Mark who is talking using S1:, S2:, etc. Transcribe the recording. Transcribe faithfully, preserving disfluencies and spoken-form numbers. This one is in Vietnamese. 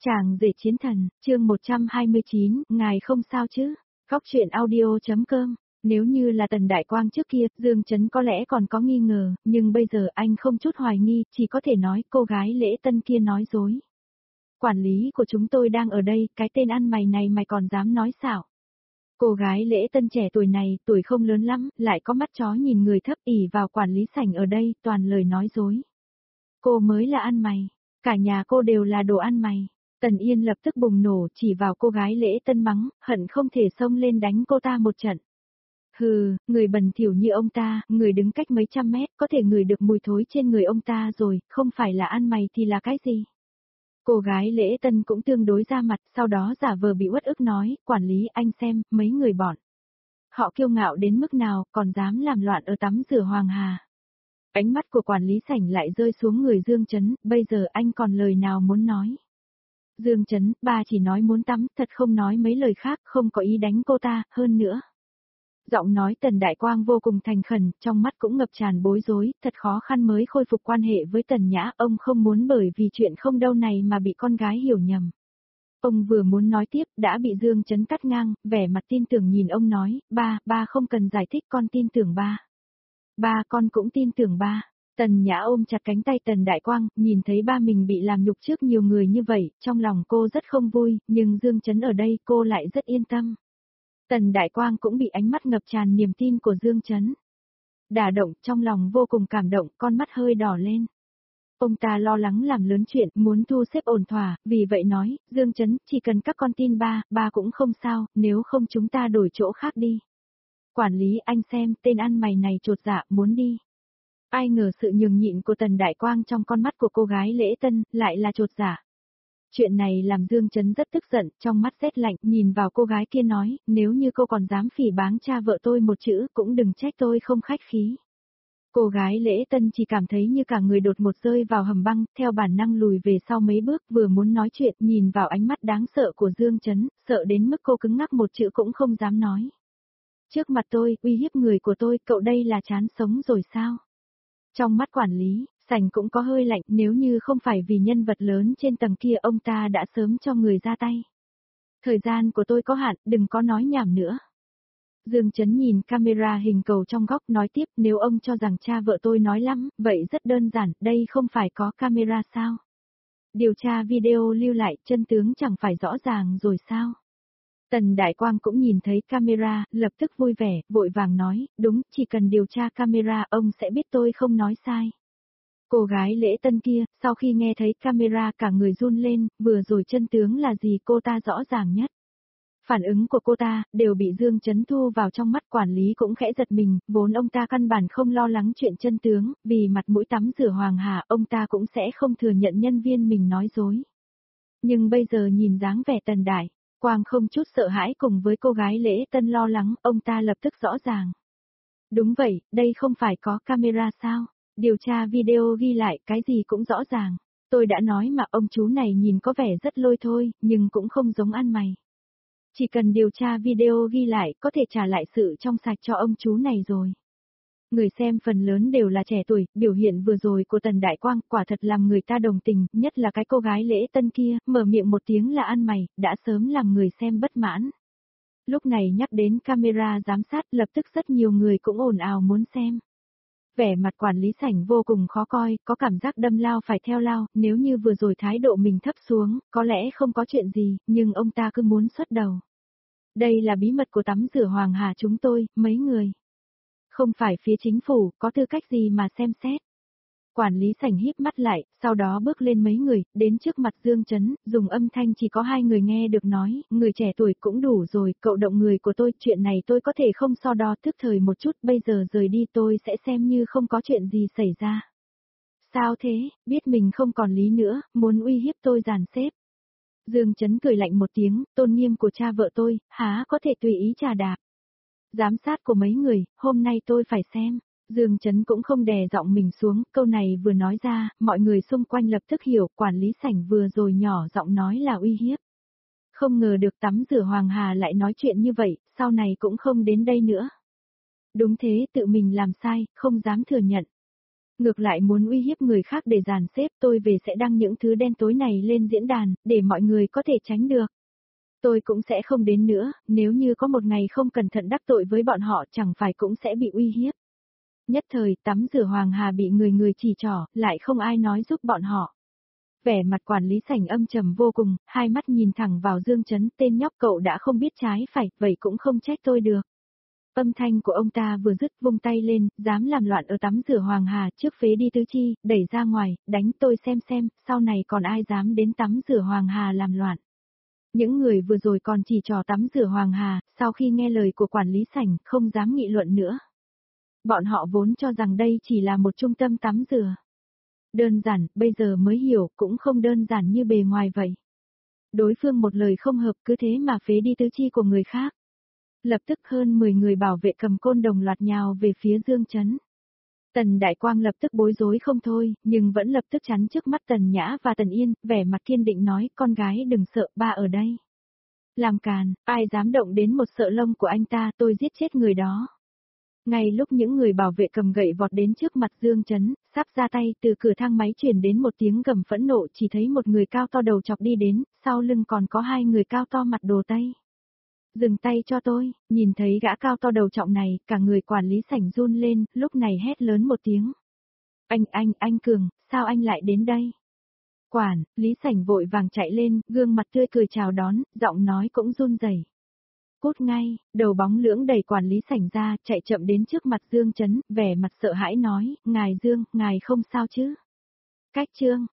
S1: Chàng rể chiến thần, chương một trăm hai mươi chín, ngài không sao chứ? Góc truyện audio.com. Nếu như là Tần Đại Quang trước kia, Dương Chấn có lẽ còn có nghi ngờ, nhưng bây giờ anh không chút hoài nghi, chỉ có thể nói cô gái Lễ Tân kia nói dối. Quản lý của chúng tôi đang ở đây, cái tên ăn mày này mày còn dám nói xạo. Cô gái Lễ Tân trẻ tuổi này, tuổi không lớn lắm, lại có mắt chó nhìn người thấp ỉ vào quản lý sảnh ở đây, toàn lời nói dối. Cô mới là ăn mày, cả nhà cô đều là đồ ăn mày. Tần Yên lập tức bùng nổ chỉ vào cô gái Lễ Tân mắng, hận không thể xông lên đánh cô ta một trận. Hừ, người bẩn thỉu như ông ta, người đứng cách mấy trăm mét, có thể ngửi được mùi thối trên người ông ta rồi, không phải là ăn mày thì là cái gì? Cô gái Lễ Tân cũng tương đối ra mặt, sau đó giả vờ bị uất ức nói, quản lý anh xem, mấy người bọn. Họ kiêu ngạo đến mức nào, còn dám làm loạn ở tắm rửa Hoàng Hà. Ánh mắt của quản lý sảnh lại rơi xuống người Dương Chấn, bây giờ anh còn lời nào muốn nói. Dương Chấn, ba chỉ nói muốn tắm, thật không nói mấy lời khác, không có ý đánh cô ta, hơn nữa. Giọng nói Tần Đại Quang vô cùng thành khẩn, trong mắt cũng ngập tràn bối rối, thật khó khăn mới khôi phục quan hệ với Tần Nhã, ông không muốn bởi vì chuyện không đâu này mà bị con gái hiểu nhầm. Ông vừa muốn nói tiếp, đã bị Dương Chấn cắt ngang, vẻ mặt tin tưởng nhìn ông nói, ba, ba không cần giải thích, con tin tưởng ba. Ba, con cũng tin tưởng ba. Tần Nhã ôm chặt cánh tay Tần Đại Quang, nhìn thấy ba mình bị làm nhục trước nhiều người như vậy, trong lòng cô rất không vui, nhưng Dương Chấn ở đây cô lại rất yên tâm. Tần Đại Quang cũng bị ánh mắt ngập tràn niềm tin của Dương Chấn. Đả động, trong lòng vô cùng cảm động, con mắt hơi đỏ lên. Ông ta lo lắng làm lớn chuyện, muốn thu xếp ổn thỏa, vì vậy nói, Dương Chấn, chỉ cần các con tin ba, ba cũng không sao, nếu không chúng ta đổi chỗ khác đi. Quản lý anh xem, tên ăn mày này chột dạ, muốn đi. Ai ngờ sự nhường nhịn của Tần Đại Quang trong con mắt của cô gái Lễ Tân, lại là chột dạ. Chuyện này làm Dương Chấn rất tức giận, trong mắt rét lạnh, nhìn vào cô gái kia nói, nếu như cô còn dám phỉ báng cha vợ tôi một chữ, cũng đừng trách tôi không khách khí. Cô gái Lễ Tân chỉ cảm thấy như cả người đột một rơi vào hầm băng, theo bản năng lùi về sau mấy bước, vừa muốn nói chuyện, nhìn vào ánh mắt đáng sợ của Dương Chấn, sợ đến mức cô cứng ngắc một chữ cũng không dám nói. Trước mặt tôi, uy hiếp người của tôi, cậu đây là chán sống rồi sao? Trong mắt quản lý, sảnh cũng có hơi lạnh, nếu như không phải vì nhân vật lớn trên tầng kia ông ta đã sớm cho người ra tay. Thời gian của tôi có hạn, đừng có nói nhảm nữa. Dương Chấn nhìn camera hình cầu trong góc nói tiếp, nếu ông cho rằng cha vợ tôi nói lắm, vậy rất đơn giản, đây không phải có camera sao? Điều tra video lưu lại, chân tướng chẳng phải rõ ràng rồi sao? Tần Đại Quang cũng nhìn thấy camera, lập tức vui vẻ, vội vàng nói, đúng, chỉ cần điều tra camera ông sẽ biết tôi không nói sai. Cô gái Lễ Tân kia, sau khi nghe thấy camera cả người run lên, vừa rồi chân tướng là gì cô ta rõ ràng nhất. Phản ứng của cô ta, đều bị Dương Chấn thu vào trong mắt quản lý cũng khẽ giật mình, vốn ông ta căn bản không lo lắng chuyện chân tướng, vì mặt mũi tắm rửa Hoàng Hà ông ta cũng sẽ không thừa nhận nhân viên mình nói dối. Nhưng bây giờ nhìn dáng vẻ Tần Đại Quang không chút sợ hãi cùng với cô gái Lễ Tân lo lắng, ông ta lập tức rõ ràng. Đúng vậy, đây không phải có camera sao? Điều tra video ghi lại, cái gì cũng rõ ràng. Tôi đã nói mà ông chú này nhìn có vẻ rất lôi thôi, nhưng cũng không giống ăn mày. Chỉ cần điều tra video ghi lại, có thể trả lại sự trong sạch cho ông chú này rồi. Người xem phần lớn đều là trẻ tuổi, biểu hiện vừa rồi của Tần Đại Quang quả thật làm người ta đồng tình, nhất là cái cô gái Lễ Tân kia, mở miệng một tiếng là ăn mày, đã sớm làm người xem bất mãn. Lúc này nhắc đến camera giám sát, lập tức rất nhiều người cũng ồn ào muốn xem. Vẻ mặt quản lý sảnh vô cùng khó coi, có cảm giác đâm lao phải theo lao, nếu như vừa rồi thái độ mình thấp xuống, có lẽ không có chuyện gì, nhưng ông ta cứ muốn xuất đầu. Đây là bí mật của tắm rửa Hoàng Hà chúng tôi, mấy người. Không phải phía chính phủ, có tư cách gì mà xem xét. Quản lý sảnh híp mắt lại, sau đó bước lên mấy người, đến trước mặt Dương Chấn, dùng âm thanh chỉ có hai người nghe được nói, người trẻ tuổi cũng đủ rồi, cậu động người của tôi, chuyện này tôi có thể không so đo tức thời một chút, bây giờ rời đi tôi sẽ xem như không có chuyện gì xảy ra. Sao thế, biết mình không còn lý nữa, muốn uy hiếp tôi dàn xếp. Dương Chấn cười lạnh một tiếng, tôn nghiêm của cha vợ tôi, há có thể tùy ý trà đạp. Giám sát của mấy người, hôm nay tôi phải xem. Dương Chấn cũng không đè giọng mình xuống, câu này vừa nói ra, mọi người xung quanh lập tức hiểu, quản lý sảnh vừa rồi nhỏ giọng nói là uy hiếp. Không ngờ được tắm rửa Hoàng Hà lại nói chuyện như vậy, sau này cũng không đến đây nữa. Đúng thế, tự mình làm sai, không dám thừa nhận. Ngược lại muốn uy hiếp người khác để dàn xếp, tôi về sẽ đăng những thứ đen tối này lên diễn đàn, để mọi người có thể tránh được. Tôi cũng sẽ không đến nữa, nếu như có một ngày không cẩn thận đắc tội với bọn họ chẳng phải cũng sẽ bị uy hiếp. Nhất thời, tắm rửa Hoàng Hà bị người người chỉ trỏ, lại không ai nói giúp bọn họ. Vẻ mặt quản lý sảnh âm trầm vô cùng, hai mắt nhìn thẳng vào Dương Chấn, tên nhóc cậu đã không biết trái phải, vậy cũng không trách tôi được. Âm thanh của ông ta vừa dứt, vung tay lên, dám làm loạn ở tắm rửa Hoàng Hà, trước phế đi tứ chi, đẩy ra ngoài, đánh tôi xem xem, sau này còn ai dám đến tắm rửa Hoàng Hà làm loạn. Những người vừa rồi còn chỉ trò tắm rửa Hoàng Hà, sau khi nghe lời của quản lý sảnh, không dám nghị luận nữa. Bọn họ vốn cho rằng đây chỉ là một trung tâm tắm rửa. Đơn giản, bây giờ mới hiểu, cũng không đơn giản như bề ngoài vậy. Đối phương một lời không hợp cứ thế mà phế đi tứ chi của người khác. Lập tức hơn mười người bảo vệ cầm côn đồng loạt nhào về phía Dương Chấn. Tần Đại Quang lập tức bối rối không thôi, nhưng vẫn lập tức chắn trước mắt Tần Nhã và Tần Yên, vẻ mặt kiên định nói, con gái đừng sợ, ba ở đây. Làm càn, ai dám động đến một sợi lông của anh ta, tôi giết chết người đó. Ngay lúc những người bảo vệ cầm gậy vọt đến trước mặt Dương Chấn, sắp ra tay, từ cửa thang máy truyền đến một tiếng gầm phẫn nộ, chỉ thấy một người cao to đầu chọc đi đến, sau lưng còn có hai người cao to mặt đồ tây. Dừng tay cho tôi, nhìn thấy gã cao to đầu trọng này, cả người quản lý sảnh run lên, lúc này hét lớn một tiếng. Anh, anh, anh Cường, sao anh lại đến đây? Quản, Lý Sảnh vội vàng chạy lên, gương mặt tươi cười chào đón, giọng nói cũng run rẩy. Cút ngay, đầu bóng lưỡng đẩy quản lý sảnh ra, chạy chậm đến trước mặt Dương Chấn, vẻ mặt sợ hãi nói, ngài Dương, ngài không sao chứ? Cách trương,